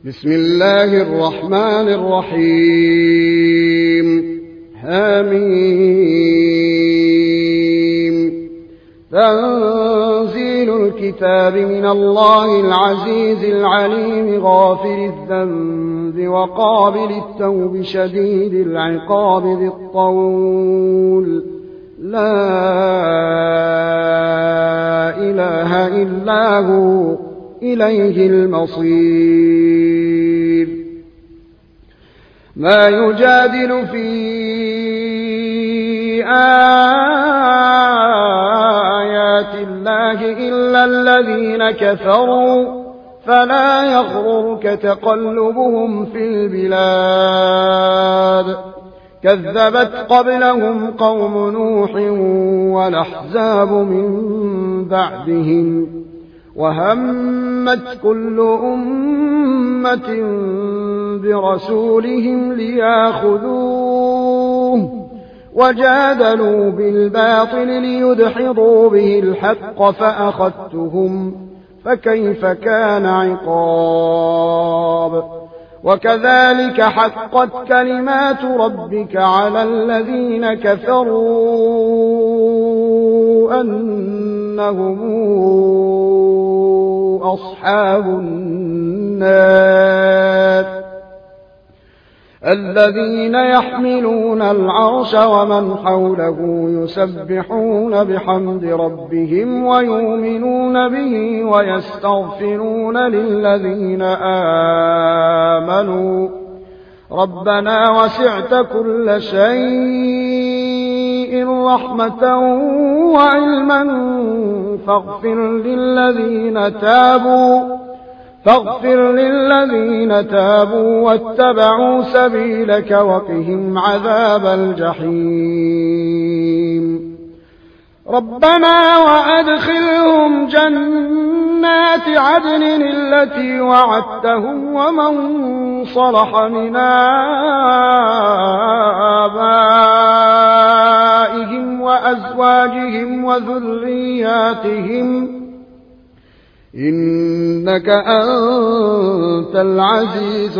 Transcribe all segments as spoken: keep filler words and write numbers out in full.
بسم الله الرحمن الرحيم حميم تنزيل الكتاب من الله العزيز العليم غافر الذنب وقابل التوب شديد العقاب ذي الطول لا إله إلا هو إليه المصير ما يجادل في آيات الله إلا الذين كفروا فلا يغررك تقلبهم في البلاد كذبت قبلهم قوم نوح والأحزاب من بعدهم وهمت كل أمة برسولهم ليأخذوه وجادلوا بالباطل ليدحضوا به الحق فأخذتهم فكيف كان عقاب وكذلك حقت كلمات ربك على الذين كفروا أنهم أصحاب النار الذين يحملون العرش ومن حوله يسبحون بحمد ربهم ويؤمنون به ويستغفرون للذين آمنوا ربنا وسعت كل شيء رحمة وعلما فاغفر للذين تابوا فاغفر للذين تابوا واتبعوا سبيلك وقهم عذاب الجحيم ربنا وأدخلهم جنات عدن التي وعدتهم ومن صلح من آبائهم وأزواجهم وذرياتهم إنك أنت العزيز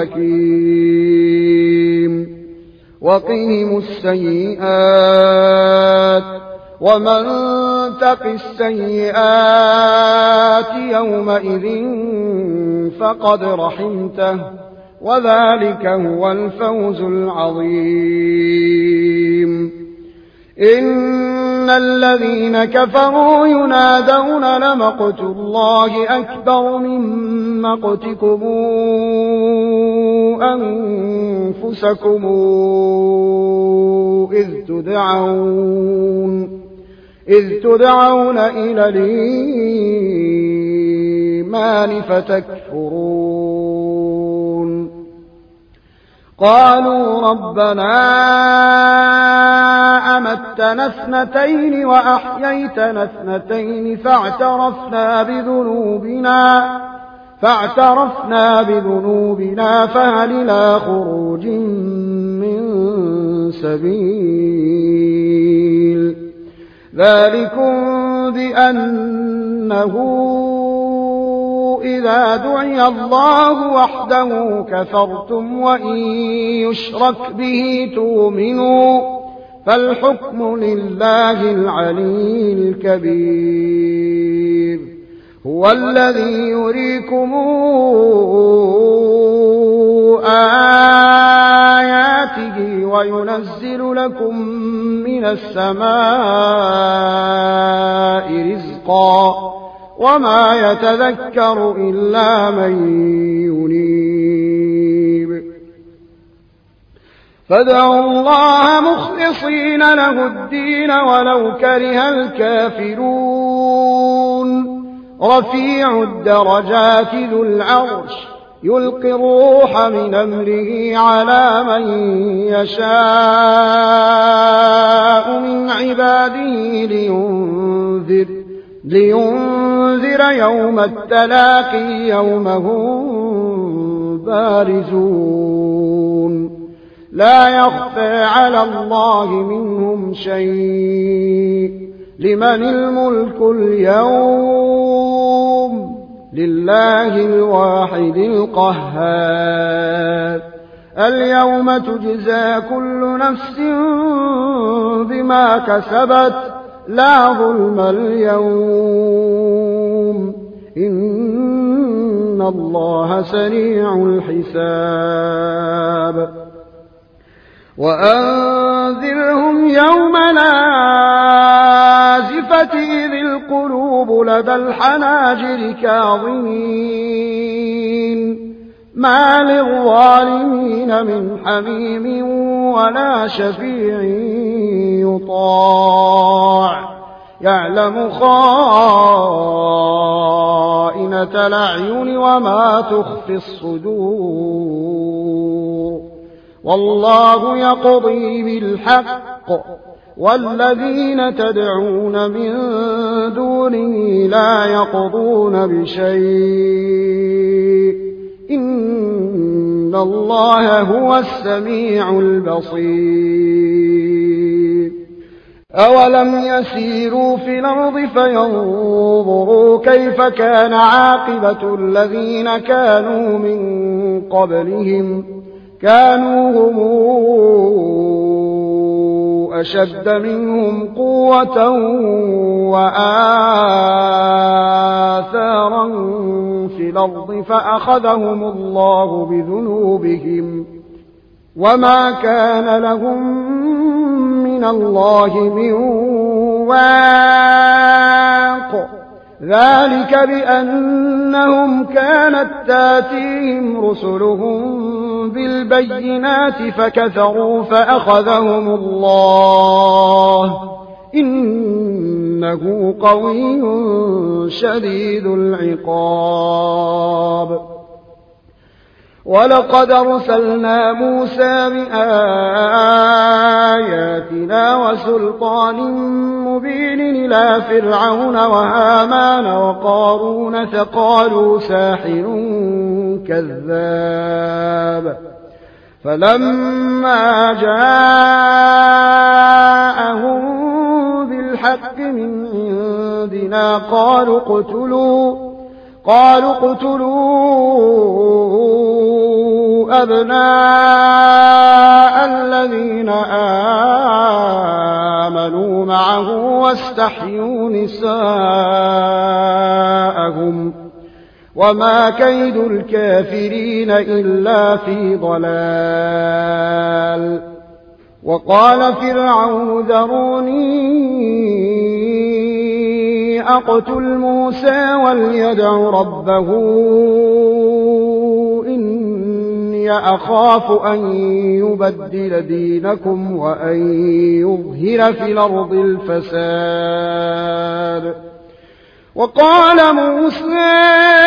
الحكيم وقهم السيئات ومن تق السيئات يومئذ فقد رحمته وذلك هو الفوز العظيم إن الذين كفروا ينادون لمقت الله أكبر من مقتكم أنفسكم إذ تدعون إذ تدعون إلى الإيمان فتكفرون قالوا ربنا أمتنا اثنتين وأحييتنا اثنتين فاعترفنا بذنوبنا فاعترفنا بذنوبنا فهل إلى خروج من سبيل ذلكم بأنه إذا دعي الله وحده كفرتم وإن يشرك به تؤمنوا فالحكم لله العلي الكبير هو الذي يريكم آياته وينزل لكم من السماء رزقا وما يتذكر إلا من ينيب فادعوا الله مخلصين له الدين ولو كره الكافرون رفيع الدرجات ذو العرش يلقي الروح من أمره على من يشاء من عباده لينذر لينذر يوم التلاقي يوم هم بارزون لا يخفى على الله منهم شيء لمن الملك اليوم لله الواحد القهار. اليوم تجزى كل نفس بما كسبت لا ظلم اليوم إن الله سريع الحساب. وأنذرهم يوم الآزفة إذ القلوب لدى الحناجر كاظمين ما للظالمين من حميم ولا شفيع يطاع يعلم خائنة الأعين وما تخفي الصدور والله يقضي بالحق والذين تدعون من دونه لا يقضون بشيء إن الله هو السميع البصير. أولم يسيروا في الأرض فينظروا كيف كان عاقبة الذين كانوا من قبلهم كانوا هم أشد منهم قوة وآثارا في الأرض فأخذهم الله بذنوبهم وما كان لهم من الله من واق ذلك بأنهم كانت تاتيهم رسلهم بالبينات فكفروا فأخذهم الله إنه قوي شديد العقاب. ولقد أرسلنا موسى بآياتنا وسلطان مبين إلى فرعون وهامان وقارون فقالوا ساحر كذاب فلما جاءهم بالحق من عندنا قالوا اقتلوا قالوا اقتلوا أبناء الذين آمنوا معه واستحيوا نساءهم وما كيد الكافرين إلا في ضلال. وقال فرعون ذروني أقتل موسى وليدع ربه إني أخاف أن يبدل دينكم وأن يظهر في الأرض الفساد. وقال موسى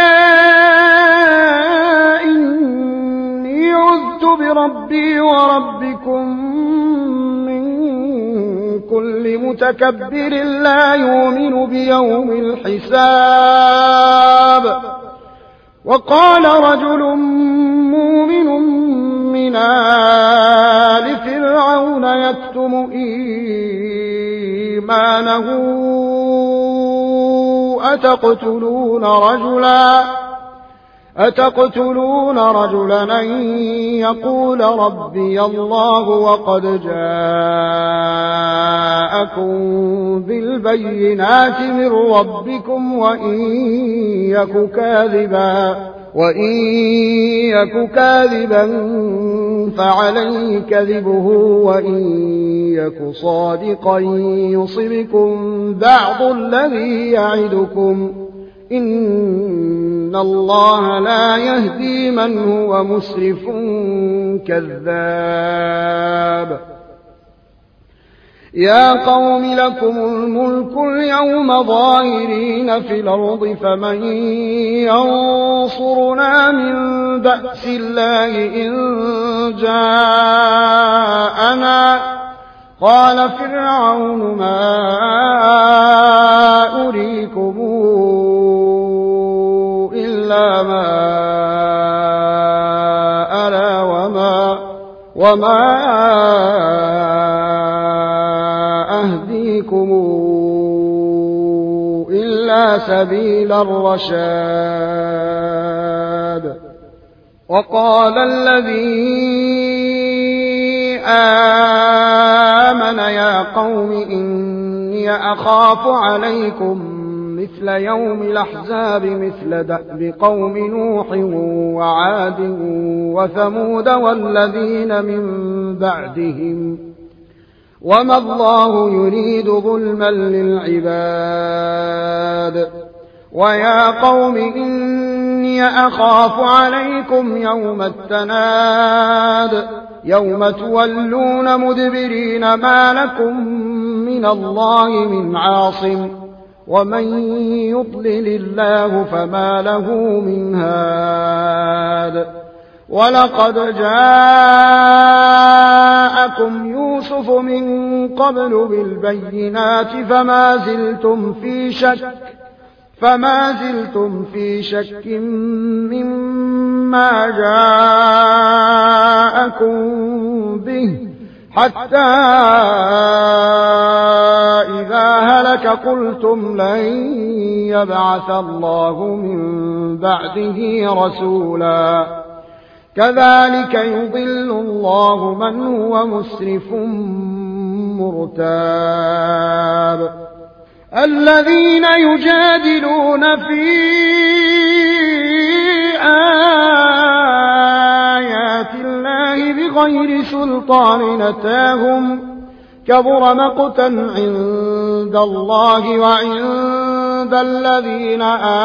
إني عذت بربي وربكم كل متكبر لا يؤمن بيوم الحساب. وقال رجل مؤمن من آل فرعون يكتم إيمانه أتقتلون رجلا أتقتلون رجلا أن يقول ربي الله وقد جاءكم بالبينات من ربكم وإن يك كاذبا وإن يك كاذبا فعليه كذبه وإن يك صادقا يصبكم بعض الذي يعدكم إن الله لا يهدي من هو مسرف كذاب. يا قوم لكم الملك اليوم ظاهرين في الأرض فمن ينصرنا من بأس الله إن جاءنا. قال فرعون ما أريكم إلا ما أرى وما, وما أهديكم إلا إلا سبيل الرشاد. وقال الذي آمن يا قوم إني أخاف عليكم مثل يوم الأحزاب مثل دأب قوم نوح وعاد وثمود والذين من بعدهم وما الله يريد ظلما للعباد. ويا قوم إني أخاف عليكم يوم التناد يوم تولون مدبرين ما لكم من الله من عاصم ومن يضلل الله فما له من هاد. ولقد جاءكم يوسف من قبل بالبينات فما زلتم في شك فما زلتم في شك مما جاءكم به حتى إذا هلك قلتم لن يبعث الله من بعده رسولا كذلك يضل الله من هو مسرف مرتاب. الذين يجادلون في آيات الله بغير سلطان أتاهم كبر مقتا عند الله وعند الذين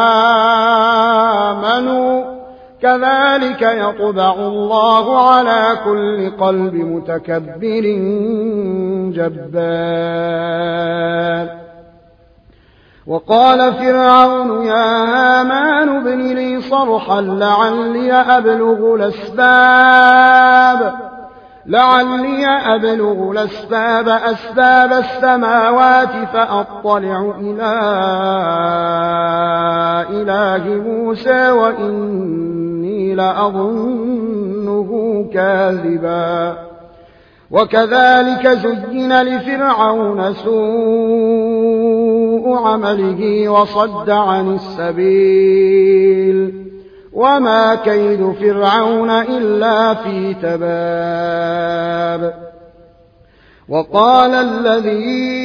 آمنوا كذلك يطبع الله على كل قلب متكبر جبار. وقال فرعون يا هامان ابن لي صرحا لعلي أبلغ الأسباب لعلي أبلغ الأسباب أسباب السماوات فأطلع إلى إله موسى وإني لأظنه كاذبا. وكذلك زين لفرعون سوء عمله وصد عن السبيل وما كيد فرعون إلا في تباب. وقال الذي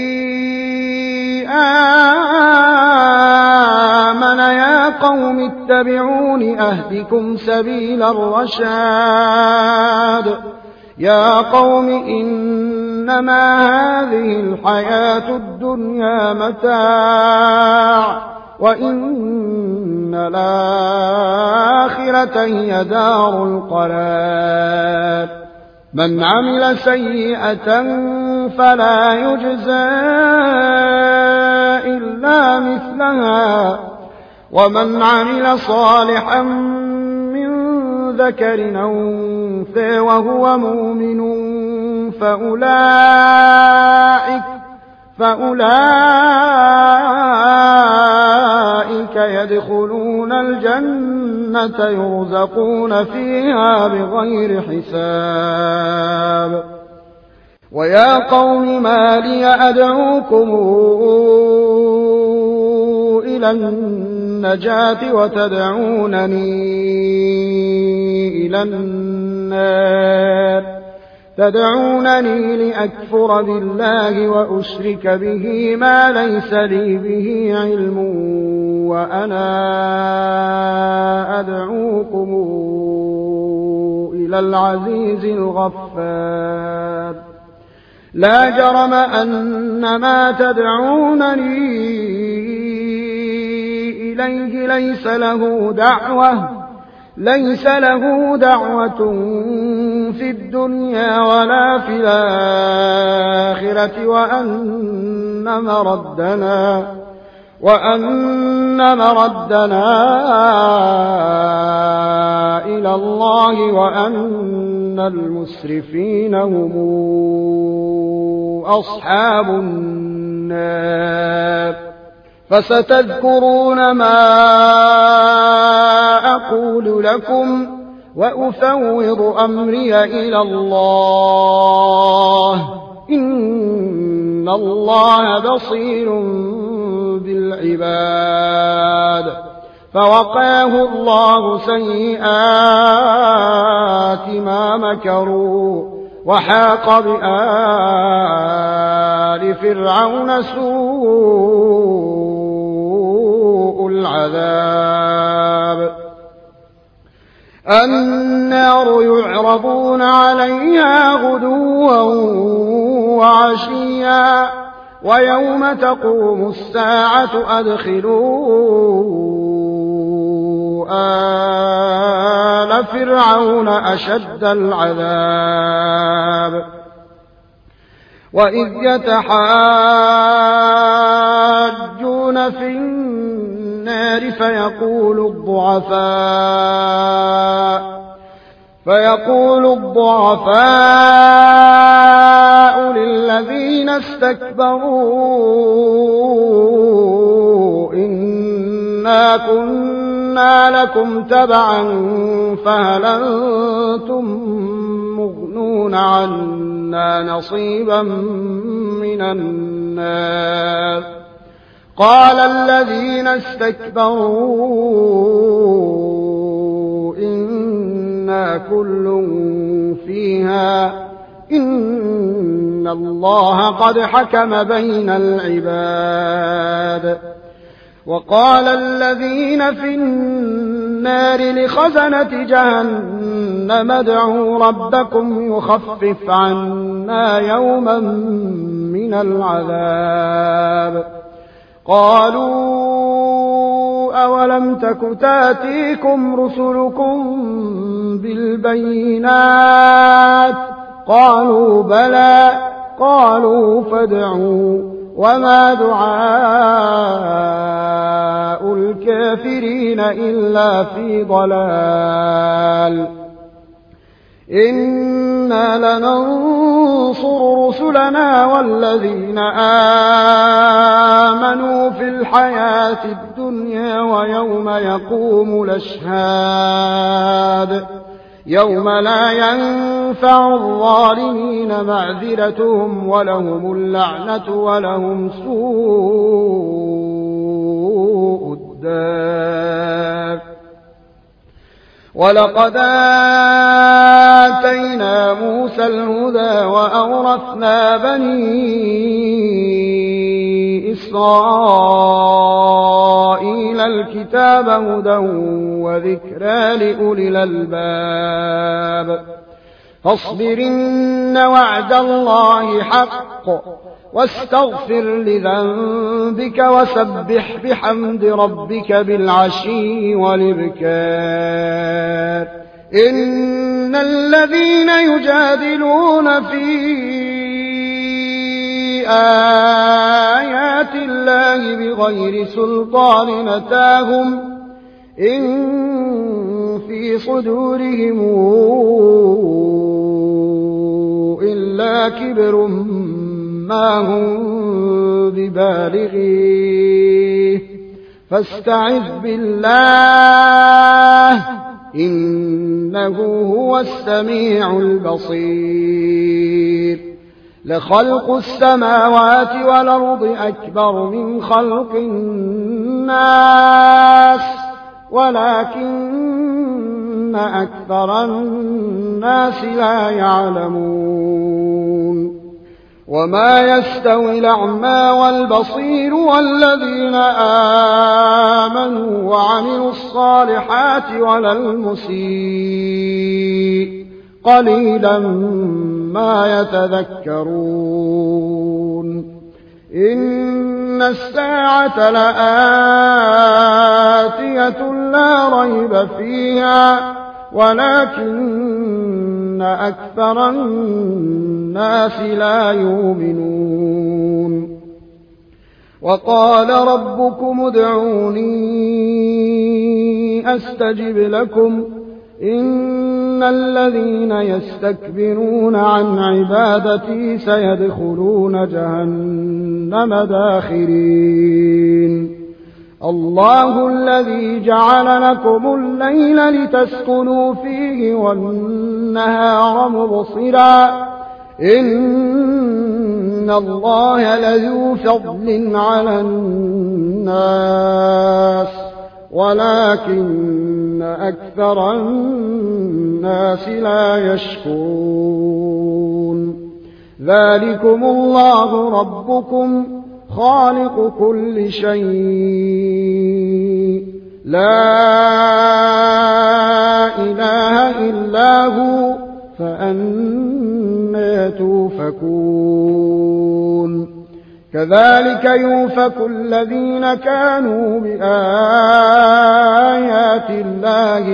آمن يا قوم اتبعون أهدكم سبيل الرشاد. يا قوم إنما هذه الحياة الدنيا متاع وإن الآخرة هي دار القرار. من عمل سيئة فلا يجزى إلا مثلها ومن عمل صالحا ذكر أو أنثى وهو مؤمن فأولئك, فأولئك يدخلون الجنة يرزقون فيها بغير حساب. ويا قوم ما لي أدعوكم إلى النجاة وتدعونني إلى النار تدعونني لأكفر بالله وأشرك به ما ليس لي به علم وأنا أدعوكم إلى العزيز الغفار. لا جرم أن ما تدعونني إليه ليس له دعوة ليس له دعوة في الدنيا ولا في الآخرة وأن مردنا وأن مردنا إلى الله وأن المسرفين هم أصحاب النار. فستذكرون ما أقول لكم وأفوض أمري إلى الله إن الله بصير بالعباد فوقاه الله سيئات ما مكروا وحاق بآل فرعون سوء العذاب النار يعرضون عليها غدوا وعشيا ويوم تقوم الساعة أدخلوا آل فرعون أشد العذاب وإذ يتحاجون في النار فيقول الضعفاء فيقول الضعفاء للذين استكبروا إنا كنا لكم تبعا فهل أنتم مغنون عنا نصيبا من النار قال الذين استكبروا إنا كل فيها إن الله قد حكم بين العباد وقال الذين في النار لخزنة جهنم ادعوا ربكم يخفف عنا يوما من العذاب قالوا أولم تك تاتيكم رسلكم بالبينات قالوا بلى قالوا فادعوا وما دعاء الكافرين إلا في ضلال إنا لننصر رسلنا والذين آمنوا في الحياة الدنيا ويوم يقوم الأشهاد يوم لا ينفع الظالمين معذرتهم ولهم اللعنة ولهم سوء الدار ولقد آتينا موسى الهدى وأورثنا بني إسرائيل الكتاب هدى وذكرى لأولي الألباب فاصبر إن وعد الله حق واستغفر لذنبك وسبح بحمد ربك بالعشي والإبكار إن الذين يجادلون في آيات الله بغير سلطان أتاهم إن في صدورهم إلا كبر ما هم ببالغيه فاستعذ بالله إنه هو السميع البصير لخلق السماوات والأرض أكبر من خلق الناس ولكن أكثر الناس لا يعلمون وما يستوي الأعمى والبصير والذين آمنوا وعملوا الصالحات ولا المسيء قليلا ما يتذكرون إن الساعة لآتية لا ريب فيها ولكن أكثر الناس لا يؤمنون وقال ربكم ادعوني أستجب لكم إن الذين يستكبرون عن عبادتي سيدخلون جهنم داخرين الله الذي جعل لكم الليل لتسكنوا فيه والنهار مبصرا إن إن الله لذو فضل على الناس ولكن أكثر الناس لا يشكرون ذلكم الله ربكم خالق كل شيء لا إله إلا هو فأنى توفكون كذلك يؤفك الذين كانوا بآيات الله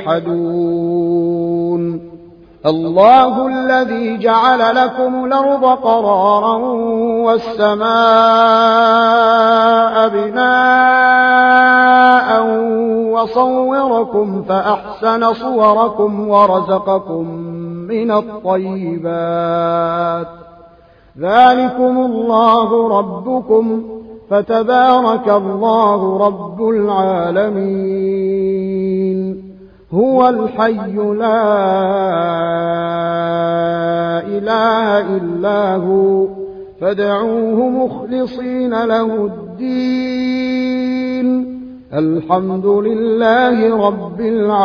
يجحدون الله الذي جعل لكم الأرض قرارا والسماء بناء وصوركم فأحسن صوركم ورزقكم من الطيبات ذلكم الله ربكم فتبارك الله رب العالمين هو الحي لا إله إلا هو فادعوه مخلصين له الدين الحمد لله رب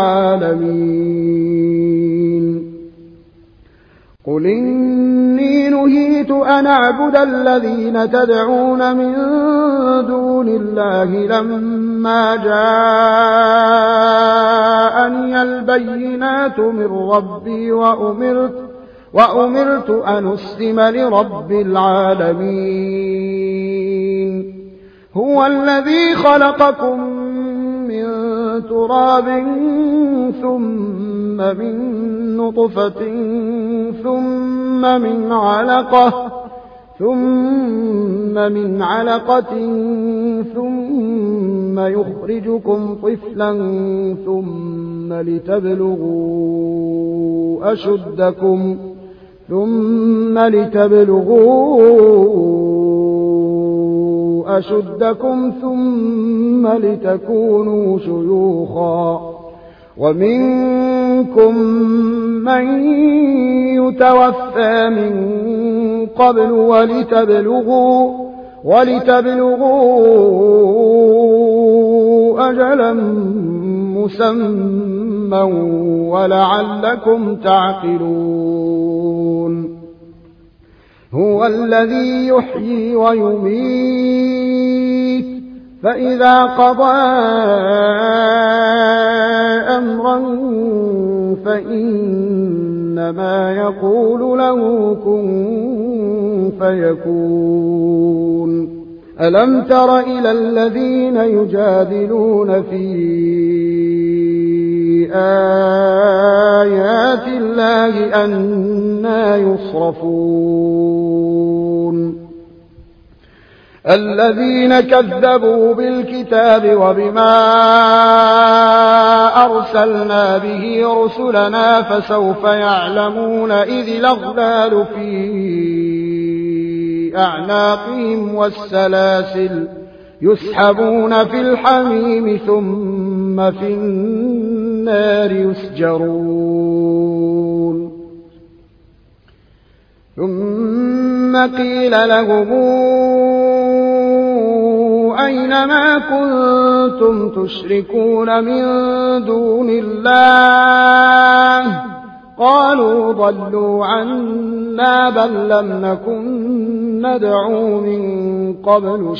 العالمين قل إني نهيت أن أعبد الذين تدعون من دون الله لما جاءني البينات من ربي وأمرت, وأمرت أن أسلم لرب العالمين هو الذي خلقكم من تراب ثم من نطفة ثم من علقة ثم من علقة ثم يخرجكم طفلا ثم لتبلغوا أشدكم ثم لتبلغوا أشدكم ثم لتكونوا شيوخا ومنكم من يتوفى من قبل ولتبلغوا, ولتبلغوا أجلا مسمى ولعلكم تعقلون هو الذي يحيي ويميت فإذا قضى أمرا فإنما يقول له كن فيكون ألم تر إلى الذين يجادلون في آيات الله أنى يصرفون الذين كذبوا بالكتاب وبما أرسلنا به رسلنا فسوف يعلمون إذ الأغلال في أعناقهم والسلاسل يسحبون في الحميم ثم في النار يسجرون ثم قيل لهم أين ما كنتم تشركون من دون الله قالوا ضلوا عنا بل لم نكن ندعو من قبل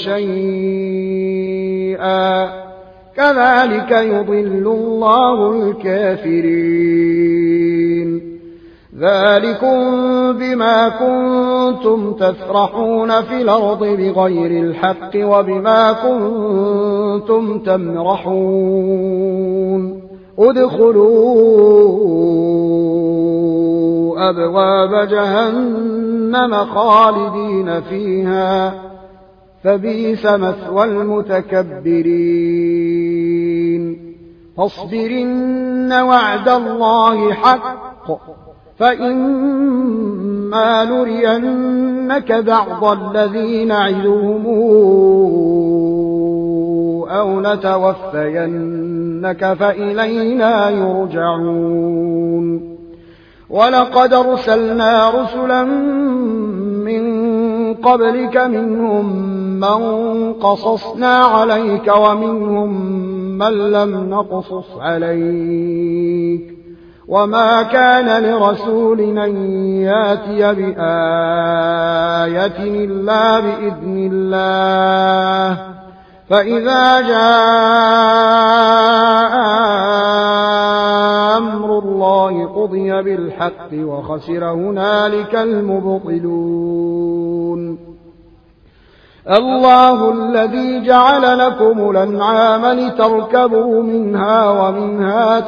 شيئا كذلك يضل الله الكافرين ذلكم بما كنتم تفرحون في الأرض بغير الحق وبما كنتم تمرحون ادخلوا أبواب جهنم خالدين فيها فبئس مثوى المتكبرين فاصبرن وعد الله حق فإما نرينك بعض الذي نعدهم أو نتوفينك فإلينا يرجعون ولقد أرسلنا رسلا من قبلك منهم من قصصنا عليك ومنهم من لم نقصص عليك وما كان لرسول أن ياتي بآية إلا بإذن الله فإذا جاء أمر الله قضي بالحق وخسر هنالك المبطلون الله الذي جعل لكم الأنعام لتركبوا منها ومنها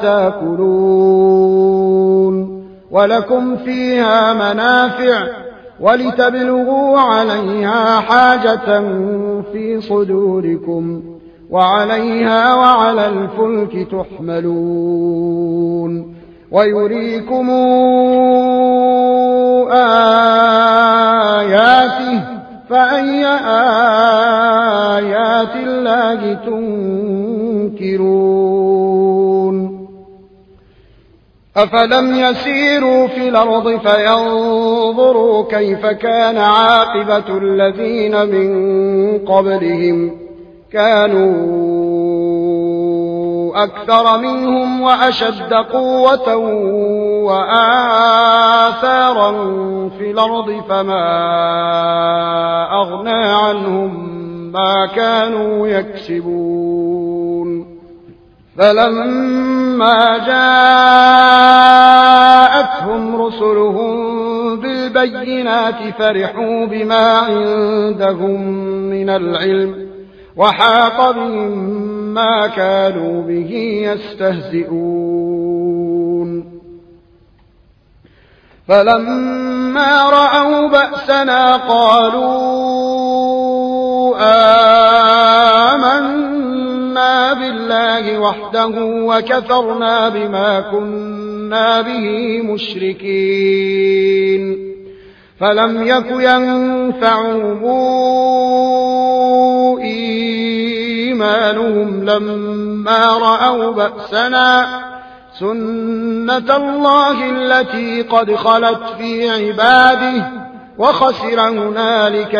تاكلون ولكم فيها منافع ولتبلغوا عليها حاجة في صدوركم وعليها وعلى الفلك تحملون ويريكم آياته فأي آيات الله تنكرون أفلم يسيروا في الأرض فينظروا كيف كان عاقبة الذين من قبلهم كانوا أكثر منهم وأشد قوة وآثارا في الأرض فما أغنى عنهم ما كانوا يكسبون فلما جاءتهم رسلهم بالبينات فرحوا بما عندهم من العلم وحاق بهم ما كانوا به يستهزئون فلما رأوا بأسنا قالوا آمنا بالله وحده وكفرنا بما كنا به مشركين فلم يك ينفعهم إيمانهم لما رأوا بأسنا سنة الله التي قد خلت في عباده وخسر هنالك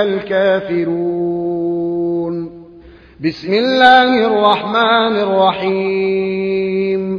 الكافرون بسم الله الرحمن الرحيم